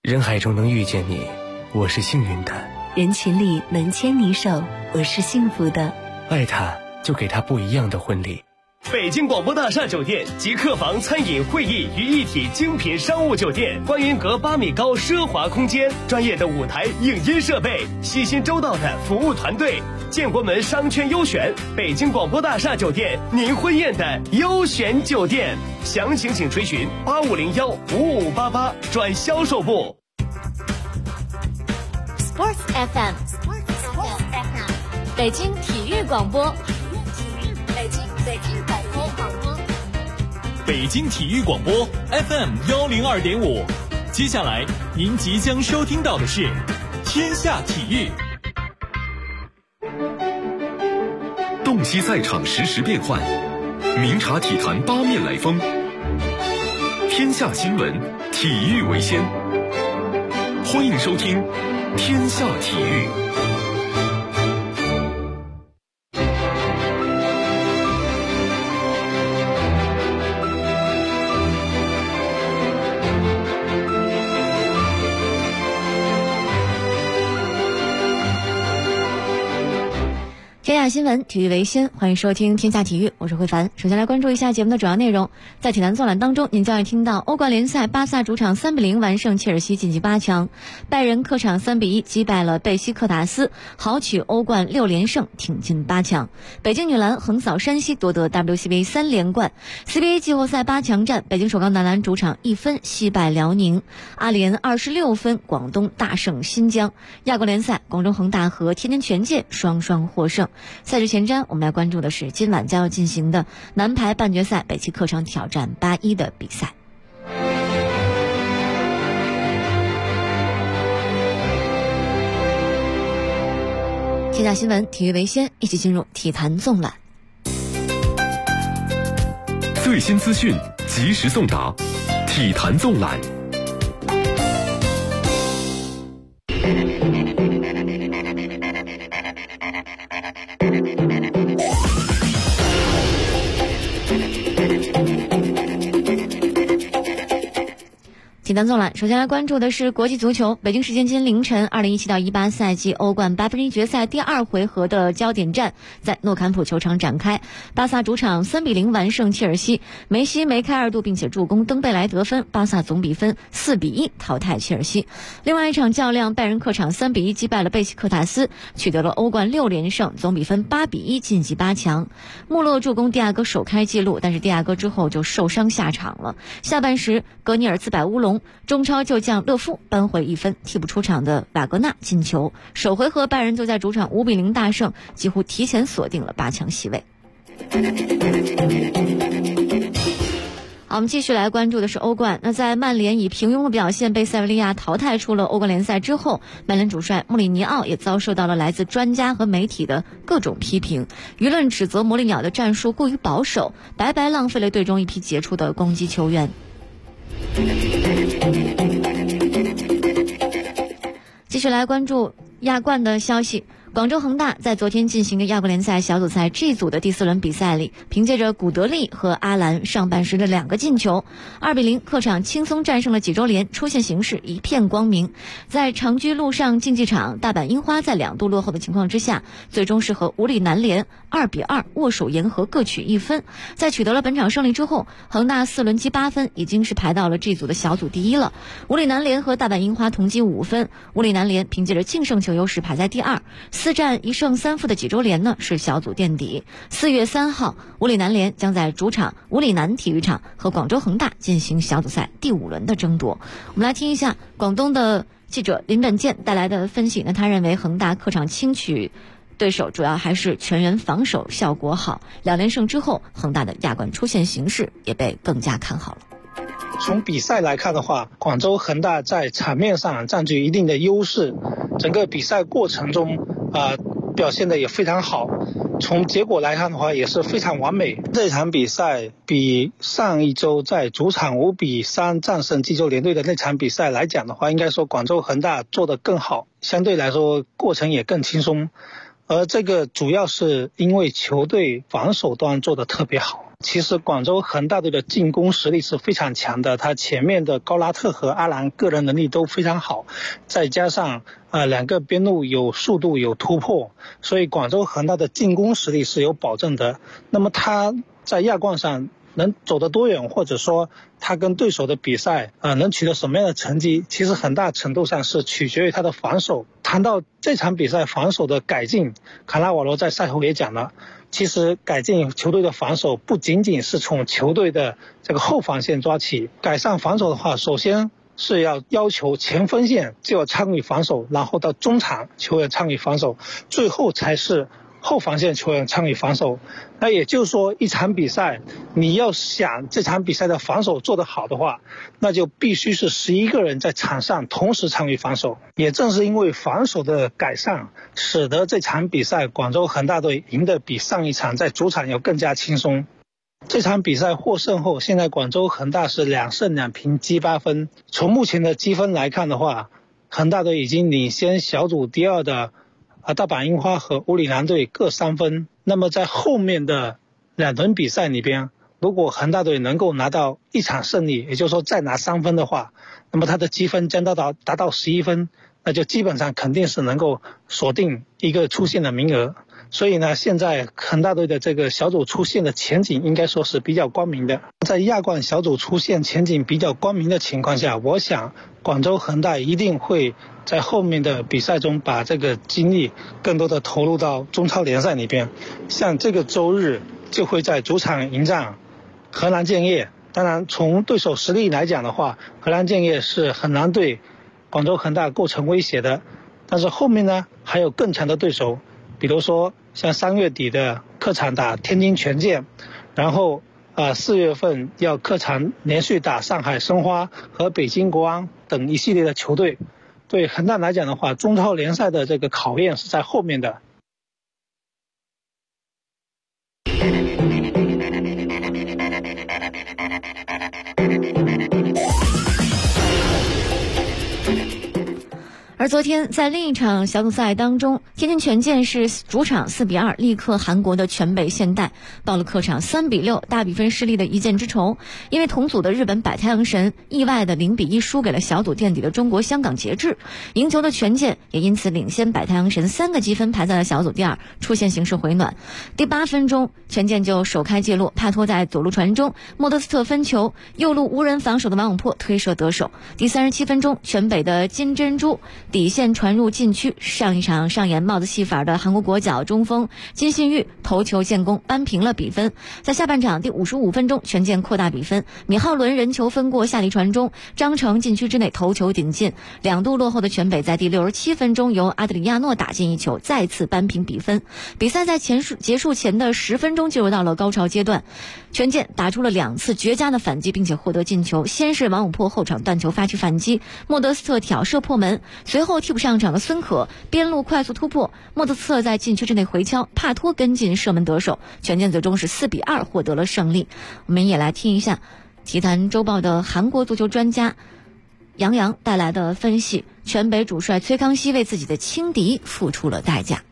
人海中能遇见你，我是幸运的； 人群里能牵你手，我是幸福的。 爱他，就给他不一样的婚礼。 北京广播大厦酒店集客房、餐饮、会议于一体精品商务酒店，观云阁8米高奢华空间，专业的舞台影音设备，细心周到的服务团队，建国门商圈优选，北京广播大厦酒店，您婚宴的优选酒店。详情请垂询85015588转销售部。 Sports FM， 北京体育广播， 北京体育广播 FM102.5。接下来您即将收听到的是天下体育。 洞悉赛场实时变幻，明察体坛八面来风。天下新闻，体育为先。欢迎收听天下体育。 天下新闻，体育为先，欢迎收听天下体育，我是慧凡。首先来关注一下节目的主要内容。在体坛纵览当中，您将会听到欧冠联赛，巴萨主场3-0完胜切尔西晋级8强，拜仁客场3-1击败了贝西克塔斯，豪取欧冠6连胜，挺进8强。北京女篮横扫山西，夺得 WCBA 3连冠。CBA 季后赛8强战，北京首钢男篮主场1分惜败辽宁，阿联26分，广东大胜新疆。亚冠联赛，广州恒大和天津权健双双获胜。赛事前瞻，我们来关注的是今晚将要进行的男排半决赛，北汽客场挑战8-1的比赛。天下新闻，体育为先，一起进入体坛纵览。 最新资讯，及时送达，体坛纵览。 体坛纵览，首先来关注的是国际足球。北京时间今凌晨，2017-18赛季欧冠8分之1决赛第2回合的焦点战在诺坎普球场展开。巴萨主场3-0完胜切尔西，梅西梅开2度，并且助攻登贝莱得分，巴萨总比分4-1淘汰切尔西。另外一场较量，拜仁客场3-1击败了贝西克塔斯，取得了欧冠6连胜，总比分8-1晋级8强。穆勒助攻蒂亚戈首开纪录，但是蒂亚戈之后就受伤下场了。下半时，格尼尔自摆乌龙，中超旧将勒夫扳回1分，替补出场的瓦格纳进球。首回合拜仁就在主场5-0大胜，几乎提前锁定了8强席位。好，我们继续来关注的是欧冠。那在曼联以平庸的表现被塞维利亚淘汰出了欧冠联赛之后，曼联主帅穆里尼奥也遭受到了来自专家和媒体的各种批评。舆论指责魔力鸟的战术过于保守，白白浪费了队中一批杰出的攻击球员。继续来关注亚冠的消息。广州恒大在昨天进行的亚冠联赛小组赛 G 组的第4轮比赛里，凭借着古德利和阿兰上半时的2个进球，2-0客场轻松战胜了济州联，出线形势一片光明。在长居陆上竞技场，大阪樱花在2度落后的情况之下，最终是和武里南联2-2握手言和，各取1分。在取得了本场胜利之后，恒大4轮积8分，已经是排到了 G 组的小组第1了。武里南联和大阪樱花同积5分，武里南联凭借着净胜球优势排在第2。4战1胜3负的济州联呢是小组垫底。4月3号，武里南联将在主场武里南体育场和广州恒大进行小组赛第5轮的争夺。我们来听一下广东的记者林本健带来的分析。那他认为恒大客场轻取对手主要还是全员防守效果好，2连胜之后，恒大的亚冠出线形势也被更加看好了。 从比赛来看的话，广州恒大在场面上占据一定的优势，整个比赛过程中表现的也非常好。从结果来看的话，也是非常完美。这场比赛比上一周在主场5-3战胜济州联队的那场比赛来讲的话，应该说广州恒大做得更好，相对来说过程也更轻松。而这个主要是因为球队防守端做得特别好。 其实广州恒大队的进攻实力是非常强的，他前面的高拉特和阿兰个人能力都非常好，再加上两个边路有速度有突破，所以广州恒大的进攻实力是有保证的。那么他在亚冠上能走得多远，或者说他跟对手的比赛能取得什么样的成绩，其实很大程度上是取决于他的防守。谈到这场比赛防守的改进，卡纳瓦罗在赛后也讲了，其实改进球队的防守不仅仅是从球队的这个后防线抓起，改善防守的话，首先是要求前锋线就要参与防守，然后到中场球员参与防守，最后才是后防线球员参与防守。那也就是说，一场比赛你要想这场比赛的防守做得好的话，那就必须是11个人在场上同时参与防守。也正是因为防守的改善，使得这场比赛广州恒大队赢得比上一场在主场要更加轻松。这场比赛获胜后，现在广州恒大是2胜2平积8分。从目前的积分来看的话，恒大队已经领先小组第2的大阪樱花和乌里南队各3分。那么在后面的2轮比赛里边，如果恒大队能够拿到1场胜利，也就是说再拿3分的话，那么他的积分将达到11分，那就基本上肯定是能够锁定一个出线的名额。所以呢，现在恒大队的这个小组出线的前景应该说是比较光明的。在亚冠小组出线前景比较光明的情况下，我想广州恒大一定会在后面的比赛中把这个精力更多的投入到中超联赛里边。像这个周日就会在主场迎战河南建业。当然从对手实力来讲的话，河南建业是很难对广州恒大构成威胁的，但是后面呢还有更强的对手，比如说像3月底的客场打天津权健，然后4月份要客场连续打上海申花和北京国安等一系列的球队。对恒大来讲的话，中超联赛的这个考验是在后面的。 而昨天在另一场小组赛当中，天津权健是主场4比2力克韩国的全北现代，到了客场3比6大比分失利的一箭之仇。因为同组的日本百太阳神意外的0比1输给了小组垫底的中国香港节制，赢球的权健也因此领先百太阳神3个积分，排在了小组第2，出现形势回暖。第8分钟，权健就首开纪录，帕托在左路传中，莫德斯特分球，右路无人防守的王永珀推射得手。第37分钟，全北的金珍珠底线传入禁区，上一场上演帽子戏法的韩国国脚中锋金信玉头球建功，扳平了比分。在下半场第55分钟，权健扩大比分，米浩伦人球分过下里传中，张成禁区之内头球顶进，2度落后的全北在第67分钟由阿德里亚诺打进一球，再次扳平比分。比赛在结束前的10分钟进入到了高潮阶段，权健打出了2次绝佳的反击，并且获得进球。先是王永珀后场断球发起反击，莫德斯特挑射破门，随后替补上场的孙可边路快速突破，莫德斯特在禁区之内回敲，帕托跟进射门得手，权健最终是4比2获得了胜利。我们也来听一下体坛周报的韩国足球专家杨洋带来的分析，全北主帅崔康熙为自己的轻敌付出了代价。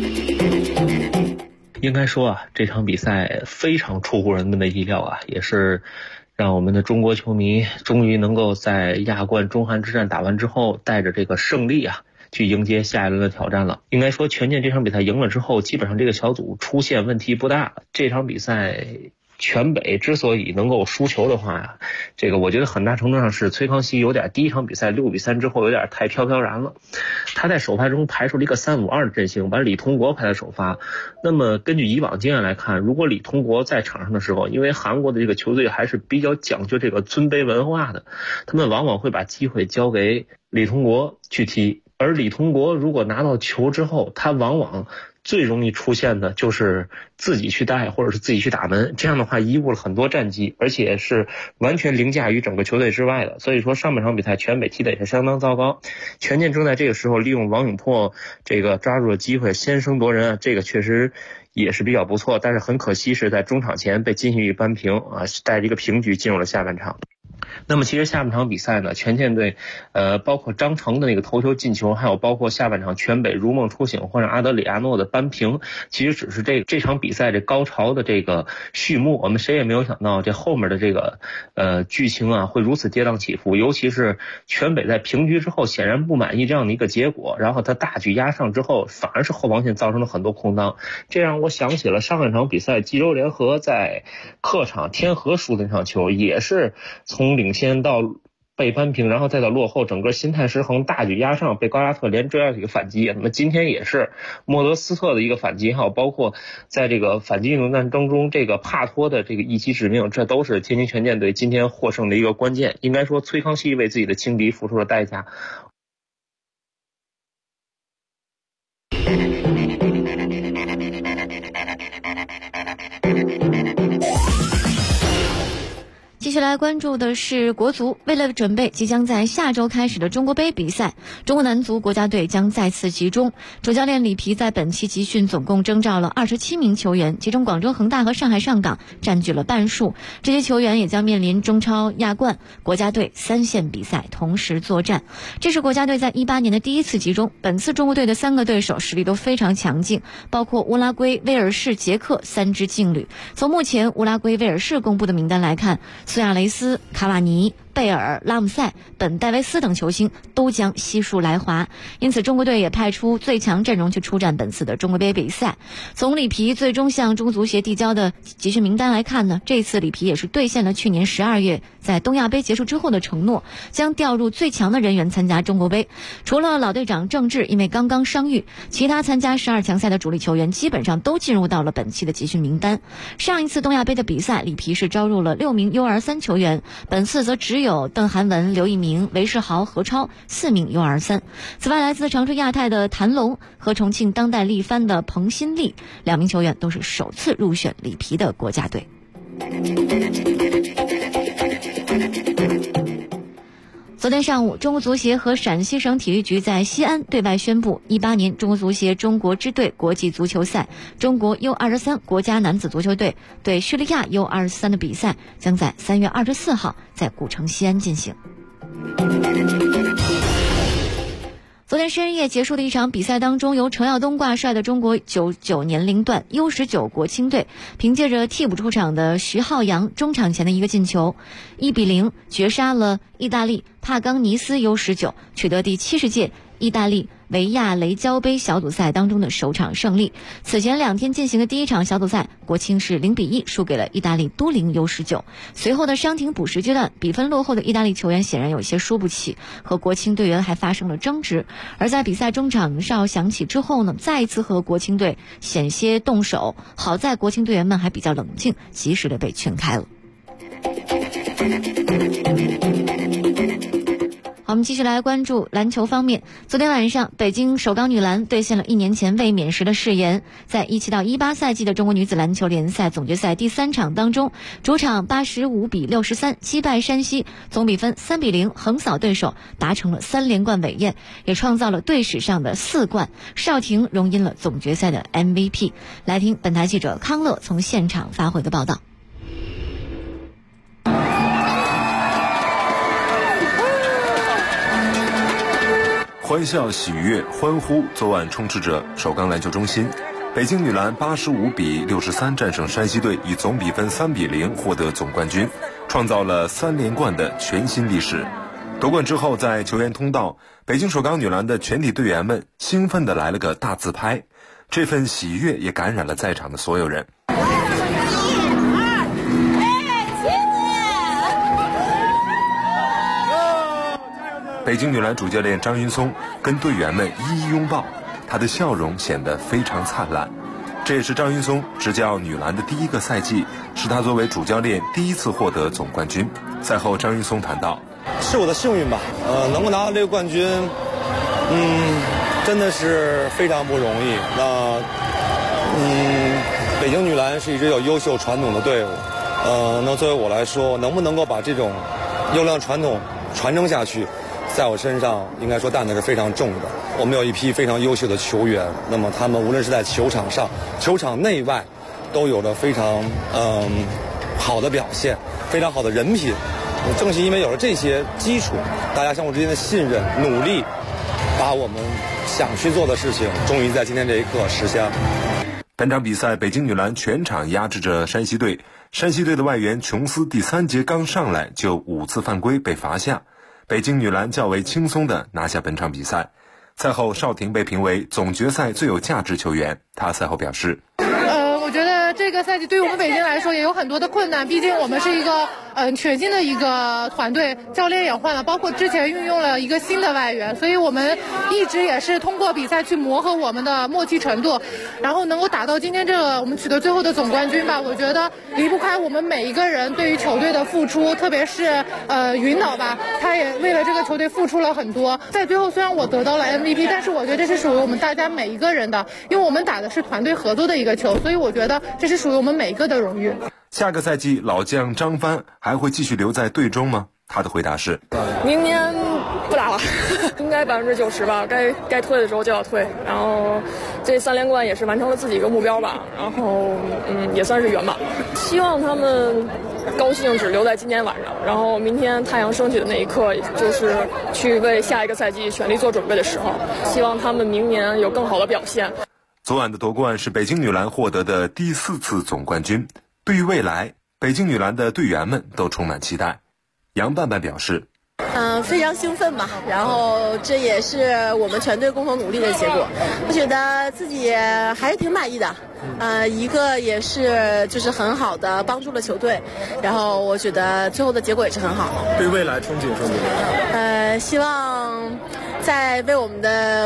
应该说啊，这场比赛非常出乎人们的意料啊，也是让我们的中国球迷终于能够在亚冠中韩之战打完之后，带着这个胜利啊，去迎接下一轮的挑战了。应该说权健这场比赛赢了之后，基本上这个小组出现问题不大。这场比赛全北之所以能够输球的话呀，这个我觉得很大程度上是崔康熙有点第一场比赛6比3之后有点太飘飘然了。他在首发中排出了一个3-5-2的阵型，把李通国排在首发。那么根据以往经验来看，如果李通国在场上的时候，因为韩国的这个球队还是比较讲究这个尊卑文化的，他们往往会把机会交给李通国去踢。而李通国如果拿到球之后，他往往最容易出现的就是自己去带或者是自己去打门，这样的话贻误了很多战绩，而且是完全凌驾于整个球队之外的。所以说上半场比赛全北踢的也是相当糟糕。权健正在这个时候利用王永珀这个抓住了机会先声夺人，这个确实也是比较不错，但是很可惜是在中场前被金信玉扳平啊，带着一个平局进入了下半场。 那么其实下半场比赛呢，全舰队包括张成的那个头球进球，还有包括下半场全北如梦初醒换上阿德里亚诺的扳平，其实只是这场比赛这高潮的这个序幕。我们谁也没有想到这后面的这个剧情啊会如此跌宕起伏，尤其是全北在平局之后显然不满意这样的一个结果，然后他大举压上之后，反而是后防线造成了很多空当，这让我想起了上半场比赛济州联合在客场天河输的那场球，也是从领先到被扳平，然后再到落后，整个心态失衡，大举压上，被高拉特连追下去一个反击。那么今天也是莫德斯特的一个反击，还有包括在这个反击运动战争中，这个帕托的这个一击致命，这都是天津权健队今天获胜的一个关键。应该说崔康熙为自己的轻敌付出了代价。 继续来关注的是国足。为了准备即将在下周开始的中国杯比赛，中国男足国家队将再次集中。主教练里皮在本期集训总共征召了27名球员，其中广州恒大和上海上港占据了半数。这些球员也将面临中超、亚冠、国家队3线比赛同时作战。这是国家队在18年的第一次集中。本次中国队的3个对手实力都非常强劲，包括乌拉圭、威尔士、捷克3支劲旅。从目前乌拉圭、威尔士公布的名单来看，苏亚雷斯、卡瓦尼、贝尔、拉姆塞、本戴维斯等球星都将悉数来华，因此中国队也派出最强阵容去出战本次的中国杯比赛。从里皮最终向中国足协递交的集训名单来看呢，这次里皮也是兑现了去年12月在东亚杯结束之后的承诺，将调入最强的人员参加中国杯。除了老队长郑智因为刚刚伤愈，其他参加12强赛的主力球员基本上都进入到了本期的集训名单。上一次东亚杯的比赛，里皮是招入了6名 U23 球员，本次则只有邓涵文、刘一鸣、韦世豪、何超4名 U23。此外，来自长春亚泰的谭龙和重庆当代力帆的彭新力2名球员都是首次入选里皮的国家队。昨天上午，中国足协和陕西省体育局在西安对外宣布，18年中国足协中国支队国际足球赛中国 U23 国家男子足球队对叙利亚 U23 的比赛将在3月24号在古城西安进行。昨天深夜结束的一场比赛当中，由程耀东挂帅的中国99年龄段 U19 国青队，凭借着替补出场的徐浩洋中场前的一个进球，1-0绝杀了意大利帕冈尼斯 U19，取得第70届意大利维亚雷焦杯小组赛当中的首场胜利。此前2天进行的第一场小组赛，国青是0-1输给了意大利都灵 U19。随后的伤停补时阶段，比分落后的意大利球员显然有些输不起，和国青队员还发生了争执。而在比赛中场哨响起之后呢，再一次和国青队险些动手，好在国青队员们还比较冷静，及时的被劝开了。我们继续来关注篮球方面。昨天晚上，北京首钢女篮兑现了1年前未免时的誓言，在17到18赛季的中国女子篮球联赛总决赛第3场当中，主场85-63击败山西，总比分3-0横扫对手，达成了3连冠伟业，也创造了队史上的4冠。邵婷荣膺了总决赛的 MVP。来听本台记者康乐从现场发回的报道。 欢笑、喜悦、欢呼，昨晚充斥着首钢篮球中心。北京女篮85-63战胜山西队，以总比分3-0获得总冠军，创造了3连冠的全新历史。夺冠之后，在球员通道，北京首钢女篮的全体队员们兴奋地来了个大自拍，这份喜悦也感染了在场的所有人。北京女篮主教练张云松跟队员们一一拥抱，她的笑容显得非常灿烂。这也是张云松执教女篮的第1个赛季，是她作为主教练第1次获得总冠军。赛后，张云松谈到：“ 是我的幸运吧，能够拿到这个冠军，真的是非常不容易。北京女篮是一支有优秀传统的队伍，那作为我来说，能不能够把这种优良传统传承下去，在我身上应该说担子是非常重的。我们有一批非常优秀的球员，那么他们无论是在球场上、球场内外，都有着非常好的表现，非常好的人品。 正是因为有了这些基础，大家相互之间的信任、努力，把我们想去做的事情，终于在今天这一刻实现了。 本场比赛，北京女篮全场压制着山西队。山西队的外援琼斯第3节刚上来就5次犯规被罚下，北京女篮较为轻松地拿下本场比赛。赛后，邵婷被评为总决赛最有价值球员。她赛后表示： 我觉得这个赛季对于我们北京来说也有很多的困难，毕竟我们是一个全新的一个团队，教练也换了，包括之前运用了一个新的外援，所以我们一直也是通过比赛去磨合我们的默契程度，然后能够打到今天这个我们取得最后的总冠军吧。我觉得离不开我们每一个人对于球队的付出，特别是云导吧，他也为了这个球队付出了很多。在最后虽然我得到了 MVP， 但是我觉得这是属于我们大家每一个人的，因为我们打的是团队合作的一个球，所以我觉得这是属于我们每一个的荣誉。 下个赛季老将张帆还会继续留在队中吗？他的回答是： 明年不打了，应该90%吧，该退的时候就要退。然后这3连冠也是完成了自己一个目标吧，然后也算是圆满。希望他们高兴只留在今天晚上，然后明天太阳升起的那一刻，就是去为下一个赛季全力做准备的时候。希望他们明年有更好的表现。 昨晚的夺冠是北京女篮获得的第4次总冠军。对于未来，北京女篮的队员们都充满期待。杨伴伴表示： 非常兴奋吧，然后这也是我们全队共同努力的结果。我觉得自己还是挺满意的，一个也是就是很好的帮助了球队，然后我觉得最后的结果也是很好。 对未来憧憬是什么？ 希望在为我们的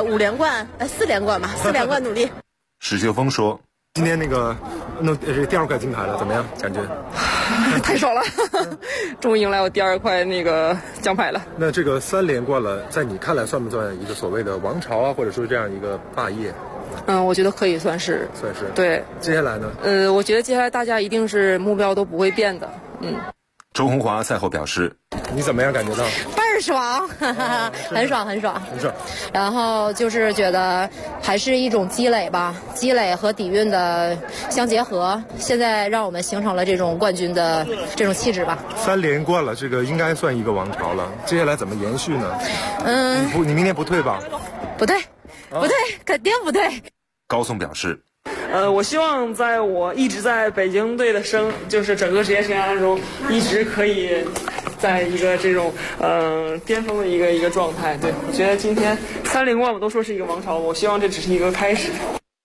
4连冠吧，4连冠努力。 史秀峰说： 今天那个弄第2块金牌了，怎么样？感觉太爽了，终于迎来我第2块那个奖牌了。 那这个3连冠了，在你看来算不算一个所谓的王朝啊，或者说这样一个霸业？ 我觉得可以算是。对。接下来呢？我觉得接下来大家一定是目标都不会变的。 周红华赛后表示： 你怎么样感觉到？ 倍儿爽，很爽。然后就是觉得还是一种积累吧，积累和底蕴的相结合，现在让我们形成了这种冠军的这种气质吧。 3连冠了，这个应该算一个王朝了。接下来怎么延续呢？你明年不退吧？ 不退，肯定不退。 高颂表示： 我希望在我一直在北京队的就是整个职业生涯当中，一直可以在一个这种巅峰的一个状态。对，我觉得今天3连冠我都说是一个王朝，我希望这只是一个开始。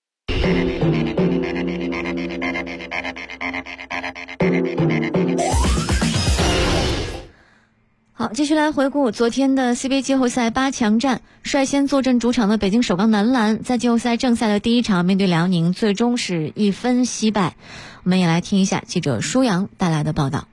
好，继续来回顾昨天的 CBA 季后赛8强战，率先坐镇主场的北京首钢男篮在季后赛正赛的第1场面对辽宁，最终是1分惜败。我们也来听一下记者舒阳带来的报道。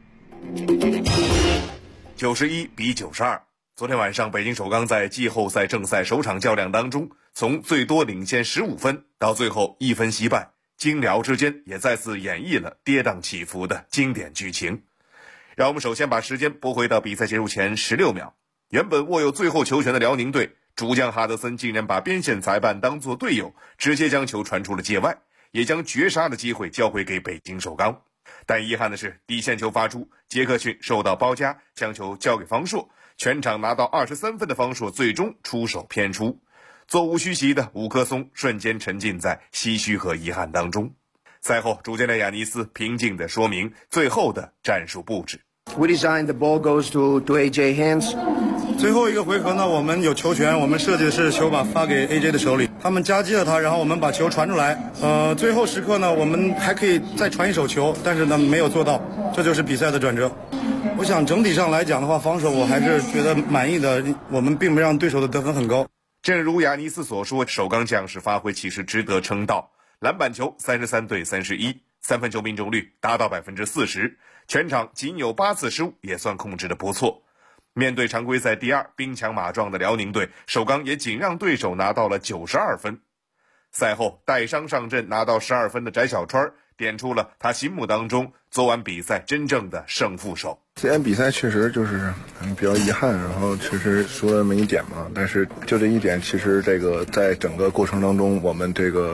91比92，昨天晚上北京首钢在季后赛正赛首场较量当中，从最多领先15分到最后1分惜败，京辽之间也再次演绎了跌宕起伏的经典剧情。让我们首先把时间拨回到比赛结束前16秒，原本握有最后球权的辽宁队主将哈德森竟然把边线裁判当作队友，直接将球传出了界外，也将绝杀的机会交回给北京首钢。但遗憾的是，底线球发出，杰克逊受到包夹，将球交给方硕，全场拿到23分的方硕最终出手偏出，座无虚席的伍科松瞬间沉浸在唏嘘和遗憾当中。赛后，主教练亚尼斯平静地说明最后的战术布置。 We designed the ball goes to AJ hands. 最后一个回合呢，我们有球权，我们设计的是球把发给 AJ 的手里，他们夹击了他，然后我们把球传出来。最后时刻呢，我们还可以再传一手球，但是呢没有做到，这就是比赛的转折。我想整体上来讲的话，防守我还是觉得满意的，我们并没让对手的得分很高。 正如亚尼斯所说，首钢将士发挥其实值得称道，篮板球33对31，三分球命中率达到40%，全场仅有8次失误，也算控制得不错。面对常规赛第2兵强马壮的辽宁队，首钢也仅让对手拿到了92分。赛后带伤上阵拿到12分的翟小川点出了他心目当中昨晚比赛真正的胜负手。 今天比赛确实就是比较遗憾，然后其实输了那么一点嘛，但是就这一点，其实这个在整个过程当中，我们这个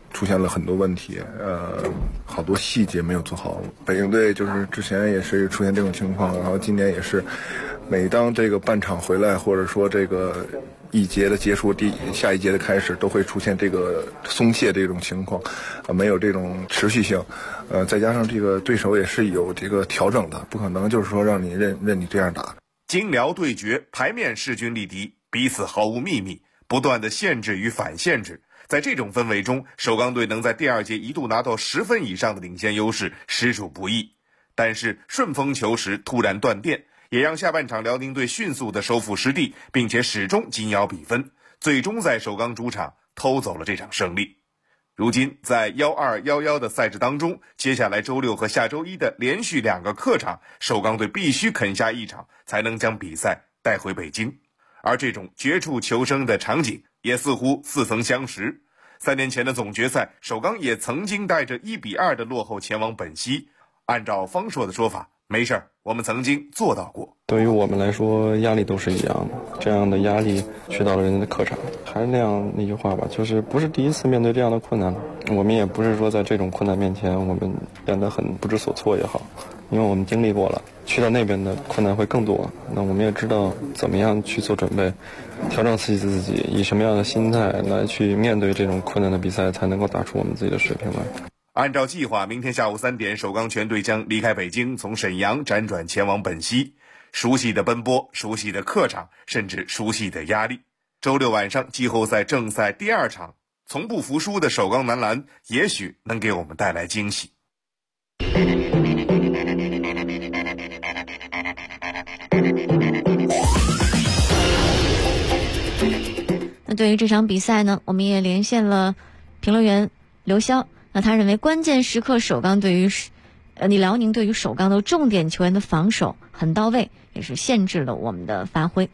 出现了很多问题，好多细节没有做好。北京队就是之前也是出现这种情况，然后今年也是，每当这个半场回来，或者说这个一节的结束，下一节的开始，都会出现这个松懈这种情况，没有这种持续性，再加上这个对手也是有这个调整的，不可能就是说让你任你这样打。 京辽对决，牌面势均力敌，彼此毫无秘密，不断的限制与反限制。在这种氛围中，首钢队能在第二节一度拿到10分以上的领先优势，实属不易。但是顺风球时突然断电，也让下半场辽宁队迅速的收复失地，并且始终紧咬比分，最终在首钢主场偷走了这场胜利。如今在1211的赛制当中，接下来周六和下周一的连续2个客场，首钢队必须啃下一场，才能将比赛带回北京。而这种绝处求生的场景也似乎似曾相识。3年前的总决赛，首钢也曾经带着1-2的落后前往本溪。按照方硕的说法，没事儿，我们曾经做到过。 对于我们来说，压力都是一样的，这样的压力去到了人家的客场，还是那句话吧，就是不是第一次面对这样的困难，我们也不是说在这种困难面前我们变得很不知所措也好，因为我们经历过了，去到那边的困难会更多，那我们也知道怎么样去做准备，调整自己，以什么样的心态来去面对这种困难的比赛，才能够打出我们自己的水平来。 按照计划，明天下午3点，首钢全队将离开北京，从沈阳辗转前往本溪。熟悉的奔波，熟悉的客场，甚至熟悉的压力。周六晚上季后赛正赛第2场，从不服输的首钢男篮也许能给我们带来惊喜。 那对于这场比赛呢，我们也连线了评论员刘潇。那他认为关键时刻首钢对于辽宁对于首钢的重点球员的防守很到位，也是限制了我们的发挥。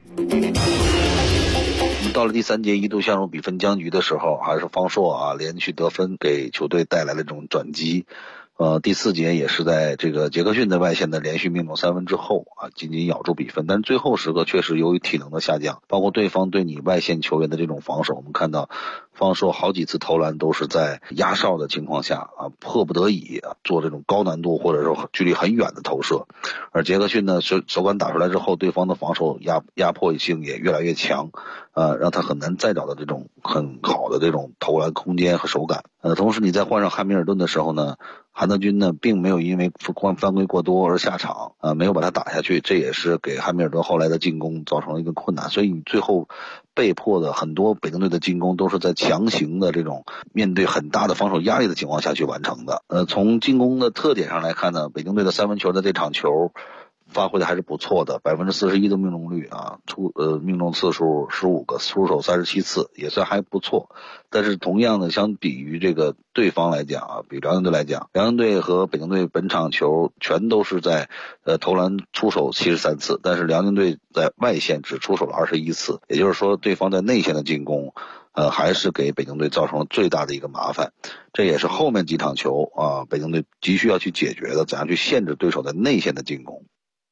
到了第3节一度陷入比分僵局的时候，还是方硕连续得分给球队带来了这种转机。第4节也是在这个杰克逊在外线的连续命中3分之后紧紧咬住比分，但是最后时刻确实由于体能的下降，包括对方对你外线球员的这种防守，我们看到方硕好几次投篮都是在压哨的情况下迫不得已做这种高难度或者说距离很远的投射，而杰克逊呢手感打出来之后，对方的防守压迫性也越来越强，让他很难再找到这种很好的这种投篮空间和手感。同时你再换上汉密尔顿的时候呢，韩德君呢并没有因为犯规过多而下场，没有把他打下去，这也是给汉密尔顿后来的进攻造成了一个困难，所以你最后被迫的很多北京队的进攻都是在强行的这种面对很大的防守压力的情况下去完成的。从进攻的特点上来看呢，北京队的3分球的这场球发挥的还是不错的，41%的命中率命中次数15个，出手37次，也算还不错。但是同样的，相比于这个对方来讲比辽宁队来讲，辽宁队和北京队本场球全都是在投篮出手73次，但是辽宁队在外线只出手了21次，也就是说对方在内线的进攻还是给北京队造成了最大的一个麻烦。这也是后面几场球北京队急需要去解决的，怎样去限制对手在内线的进攻。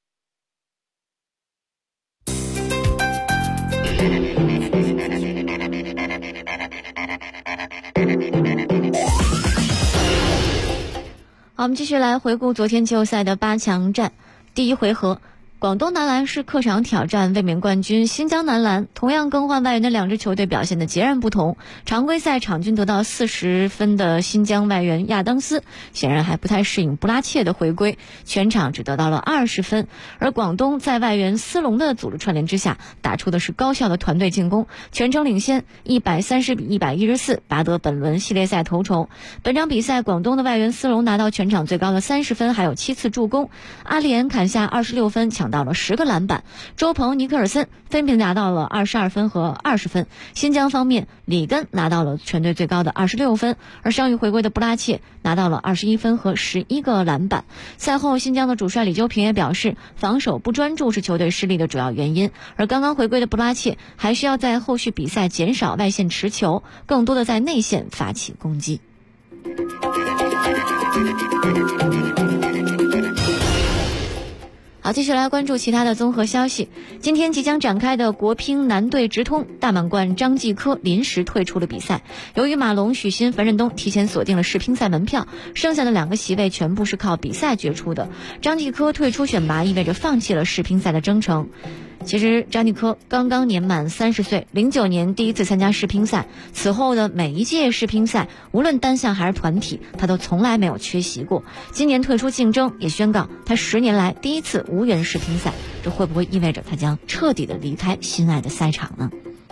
好，我们继续来回顾昨天季后赛的8强战。第1回合，广东男篮是客场挑战卫冕冠军新疆男篮，同样更换外援的2支球队表现的截然不同。常规赛场均得到40分的新疆外援亚当斯显然还不太适应布拉切的回归，全场只得到了20分。而广东在外援斯隆的组织串联之下，打出的是高效的团队进攻，全程领先130-114，拔得本轮系列赛头筹。本场比赛广东的外援斯隆拿到全场最高的30分，还有7次助攻。阿联砍下26分，抢到了10个篮板。周鹏、尼克尔森分别拿到了22分和20分。新疆方面，里根拿到了全队最高的26分，而伤愈回归的布拉切拿到了21分和11个篮板。赛后，新疆的主帅李纠平也表示，防守不专注是球队失利的主要原因，而刚刚回归的布拉切还需要在后续比赛减少外线持球，更多的在内线发起攻击。好， 好，继续来关注其他的综合消息。今天即将展开的国乒男队直通大满贯，张继科临时退出了比赛。由于马龙、许昕、樊振东提前锁定了世乒赛门票，剩下的2个席位全部是靠比赛决出的。张继科退出选拔意味着放弃了世乒赛的征程。其实张继科刚刚年满30岁，09年第一次参加世乒赛，此后的每一届世乒赛，无论单项还是团体，他都从来没有缺席过。今年退出竞争，也宣告他10年来第一次无缘世乒赛，这会不会意味着他将彻底的离开心爱的赛场呢？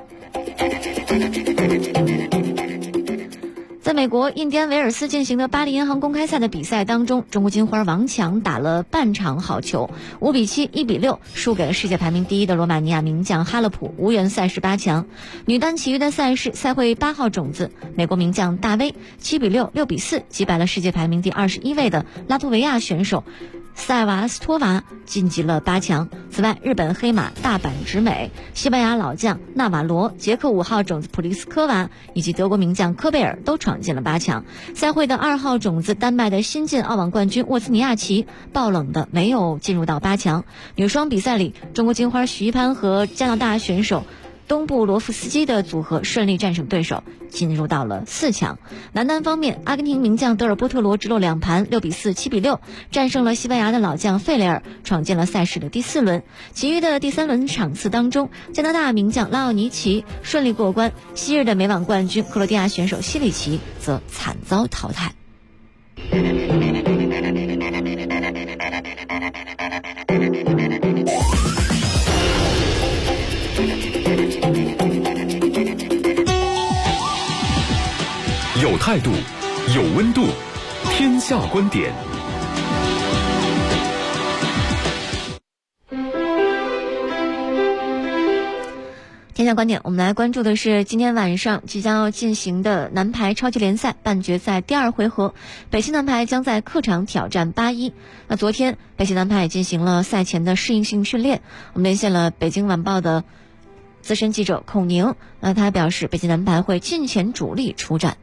在美国印第安维尔斯进行的巴黎银行公开赛的比赛当中，中国金花王强打了半场好球，5比7、1比6输给了世界排名第1的罗马尼亚名将哈勒普，无缘赛事8强。女单其余的赛事，赛会8号种子美国名将大威7比6、6比4击败了世界排名第21位的拉脱维亚选手塞瓦斯托娃，晋级了8强。此外，日本黑马大阪直美、西班牙老将纳瓦罗、捷克5号种子普利斯科娃以及德国名将科贝尔都闯进了8强。赛会的2号种子丹麦的新晋澳网冠军沃兹尼亚奇爆冷的没有进入到8强。女双比赛里，中国金花徐一攀和加拿大选手东布罗夫斯基的组合顺利战胜对手，进入到了4强。男单方面，阿根廷名将德尔波特罗直落2盘6比4、7比6战胜了西班牙的老将费雷尔，闯进了赛事的第4轮。其余的第3轮场次当中，加拿大名将拉奥尼奇顺利过关，昔日的美网冠军克罗地亚选手西里奇则惨遭淘汰。 有态度，有温度，天下观点。 天下观点，我们来关注的是今天晚上即将要进行的男排超级联赛半决赛第2回合，北京男排将在客场挑战8-1。那昨天北京男排也进行了赛前的适应性训练，我们连线了北京晚报的资深记者孔宁，那他表示北京男排会尽全主力出战。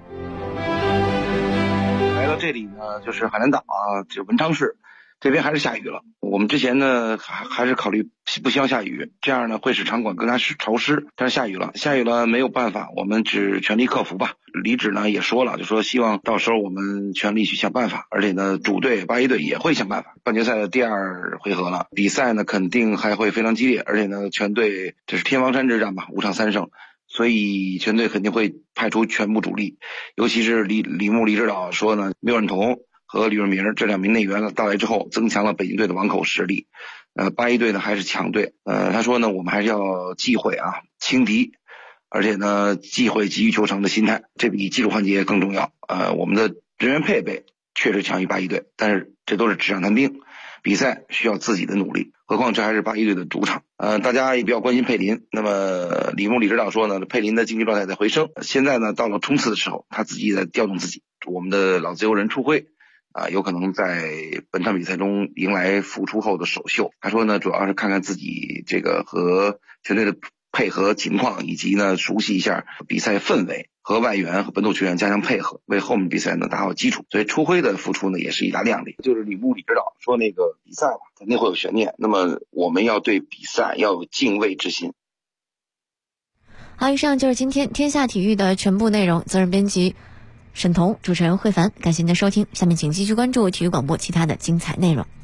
来到这里呢，就是海南岛啊，就文昌市这边还是下雨了。我们之前呢还是考虑不希望下雨，这样呢会使场馆更加潮湿。但是下雨了没有办法，我们只全力克服吧。李指呢也说了，就说希望到时候我们全力去想办法，而且呢主队8-1队也会想办法。半决赛的第2回合了，比赛呢肯定还会非常激烈，而且呢全队这是天王山之战吧，5场3胜。所以全队肯定会派出全部主力，尤其是李指导说呢，缪润彤和吕润明这2名内援到来之后，增强了北京队的网口实力。8-1队呢还是强队，他说呢，我们还是要忌讳轻敌，而且呢忌讳急于求成的心态，这比技术环节更重要。我们的人员配备确实强于8-1队，但是这都是纸上谈兵，比赛需要自己的努力。何况这还是8-1队的主场。大家也比较关心佩林。那么李指导说呢，佩林的竞技状态在回升，现在呢到了冲刺的时候，他自己在调动自己。我们的老自由人出辉有可能在本场比赛中迎来复出后的首秀。他说呢，主要是看看自己这个和全队的配合情况，以及呢熟悉一下比赛氛围，和外援和本土球员加强配合，为后面比赛呢打好基础。所以出辉的复出呢也是一大亮点。就是李指导说那个比赛肯定会有悬念，那么我们要对比赛要有敬畏之心。 好，以上就是今天天下体育的全部内容。责任编辑沈彤，主持人慧凡，感谢您的收听。下面请继续关注体育广播其他的精彩内容。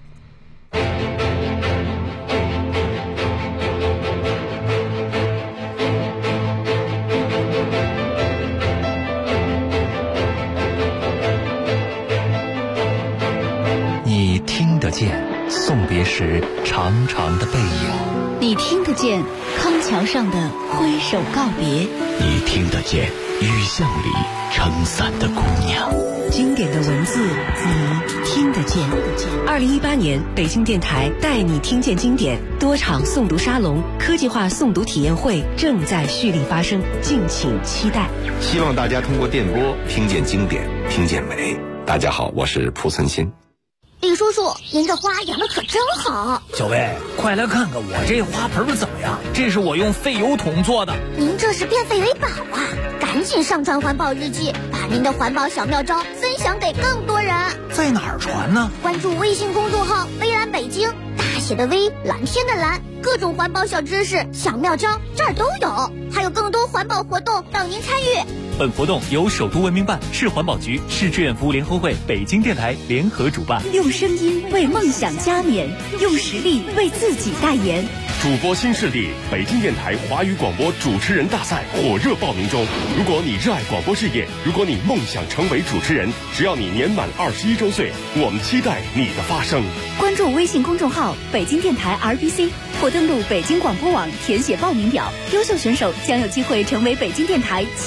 你听得见送别时长长的背影， 你听得见康桥上的挥手告别， 你听得见雨巷里撑伞的姑娘。 经典的文字你听得见。2018年北京电台带你听见经典多场诵读沙龙、科技化诵读体验会正在蓄力发生，敬请期待。 希望大家通过电波听见经典，听见美。大家好，我是蒲存昕。 李叔叔，您这花养的可真好。 小薇，快来看看我这花盆怎么样？这是我用废油桶做的。 您这是变废为宝啊！赶紧上传环保日记，把您的环保小妙招分享给更多人。 在哪儿传呢？ 关注微信公众号“微蓝北京”，大写铁的 V， 蓝天的蓝，各种环保小知识、小妙招这儿都有，还有更多环保活动等您参与。 本活动由首都文明办、市环保局、市志愿服务联合会、北京电台联合主办。 用声音为梦想加冕，用实力为自己代言。 主播新势力北京电台华语广播主持人大赛火热报名中。如果你热爱广播事业，如果你梦想成为主持人，只要你年满21周岁，我们期待你的发声。 关注微信公众号北京电台 RBC， 或登录北京广播网填写报名表，优秀选手将有机会成为北京电台